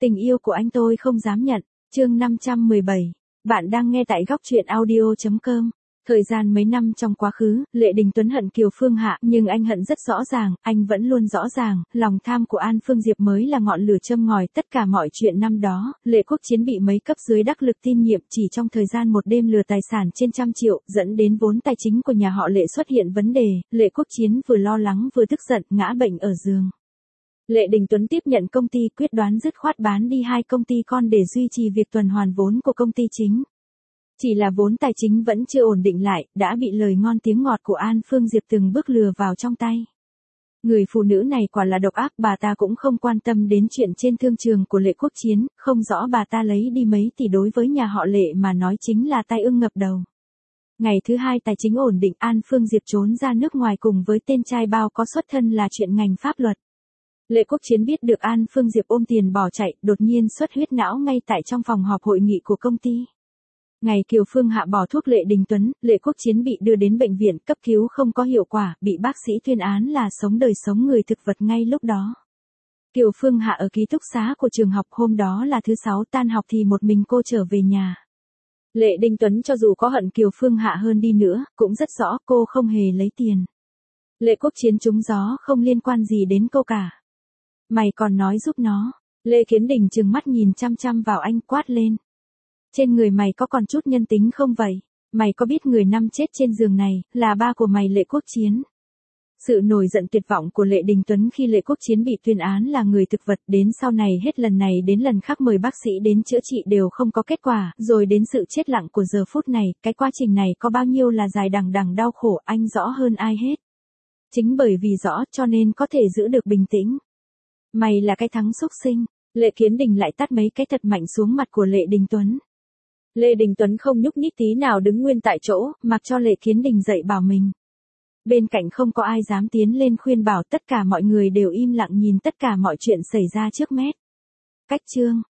Tình yêu của anh tôi không dám nhận. Chương 517. Bạn đang nghe tại góc truyện audio.com. Thời gian mấy năm trong quá khứ, Lệ Đình Tuấn hận Kiều Phương Hạ, nhưng anh hận rất rõ ràng, anh vẫn luôn rõ ràng, lòng tham của An Phương Diệp mới là ngọn lửa châm ngòi tất cả mọi chuyện năm đó. Lệ Quốc Chiến bị mấy cấp dưới đắc lực tin nhiệm, chỉ trong thời gian một đêm lừa tài sản trên trăm triệu, dẫn đến vốn tài chính của nhà họ Lệ xuất hiện vấn đề. Lệ Quốc Chiến vừa lo lắng vừa tức giận, ngã bệnh ở giường. Lệ Đình Tuấn tiếp nhận công ty, quyết đoán dứt khoát bán đi 2 công ty con để duy trì việc tuần hoàn vốn của công ty chính. Chỉ là vốn tài chính vẫn chưa ổn định lại, đã bị lời ngon tiếng ngọt của An Phương Diệp từng bước lừa vào trong tay. Người phụ nữ này quả là độc ác, bà ta cũng không quan tâm đến chuyện trên thương trường của Lệ Quốc Chiến, không rõ bà ta lấy đi mấy tỷ đối với nhà họ Lệ mà nói chính là tai ương ngập đầu. Ngày thứ 2 tài chính ổn định, An Phương Diệp trốn ra nước ngoài cùng với tên trai bao có xuất thân là chuyện ngành pháp luật. Lệ Quốc Chiến biết được An Phương Diệp ôm tiền bỏ chạy, đột nhiên xuất huyết não ngay tại trong phòng họp hội nghị của công ty. Ngày Kiều Phương Hạ bỏ thuốc Lệ Đình Tuấn, Lệ Quốc Chiến bị đưa đến bệnh viện cấp cứu không có hiệu quả, bị bác sĩ tuyên án là sống đời sống người thực vật ngay lúc đó. Kiều Phương Hạ ở ký túc xá của trường học, hôm đó là thứ 6 tan học thì một mình cô trở về nhà. Lệ Đình Tuấn cho dù có hận Kiều Phương Hạ hơn đi nữa, cũng rất rõ cô không hề lấy tiền. Lệ Quốc Chiến trúng gió, không liên quan gì đến cô cả. Mày còn nói giúp nó. Lê Kiến Đình trừng mắt nhìn chăm chăm vào anh, quát lên. Trên người mày có còn chút nhân tính không vậy? Mày có biết người nằm chết trên giường này là ba của mày Lệ Quốc Chiến? Sự nổi giận tuyệt vọng của Lệ Đình Tuấn khi Lệ Quốc Chiến bị tuyên án là người thực vật, đến sau này hết lần này đến lần khác mời bác sĩ đến chữa trị đều không có kết quả, rồi đến sự chết lặng của giờ phút này, cái quá trình này có bao nhiêu là dài đằng đằng đau khổ anh rõ hơn ai hết. Chính bởi vì rõ cho nên có thể giữ được bình tĩnh. Mày là cái thắng xúc sinh. Lệ Kiến Đình lại tát mấy cái thật mạnh xuống mặt của Lệ Đình Tuấn. Lệ Đình Tuấn không nhúc nhích tí nào, đứng nguyên tại chỗ, mặc cho Lệ Kiến Đình dạy bảo mình. Bên cạnh không có ai dám tiến lên khuyên bảo, tất cả mọi người đều im lặng nhìn tất cả mọi chuyện xảy ra trước mắt. Cách chương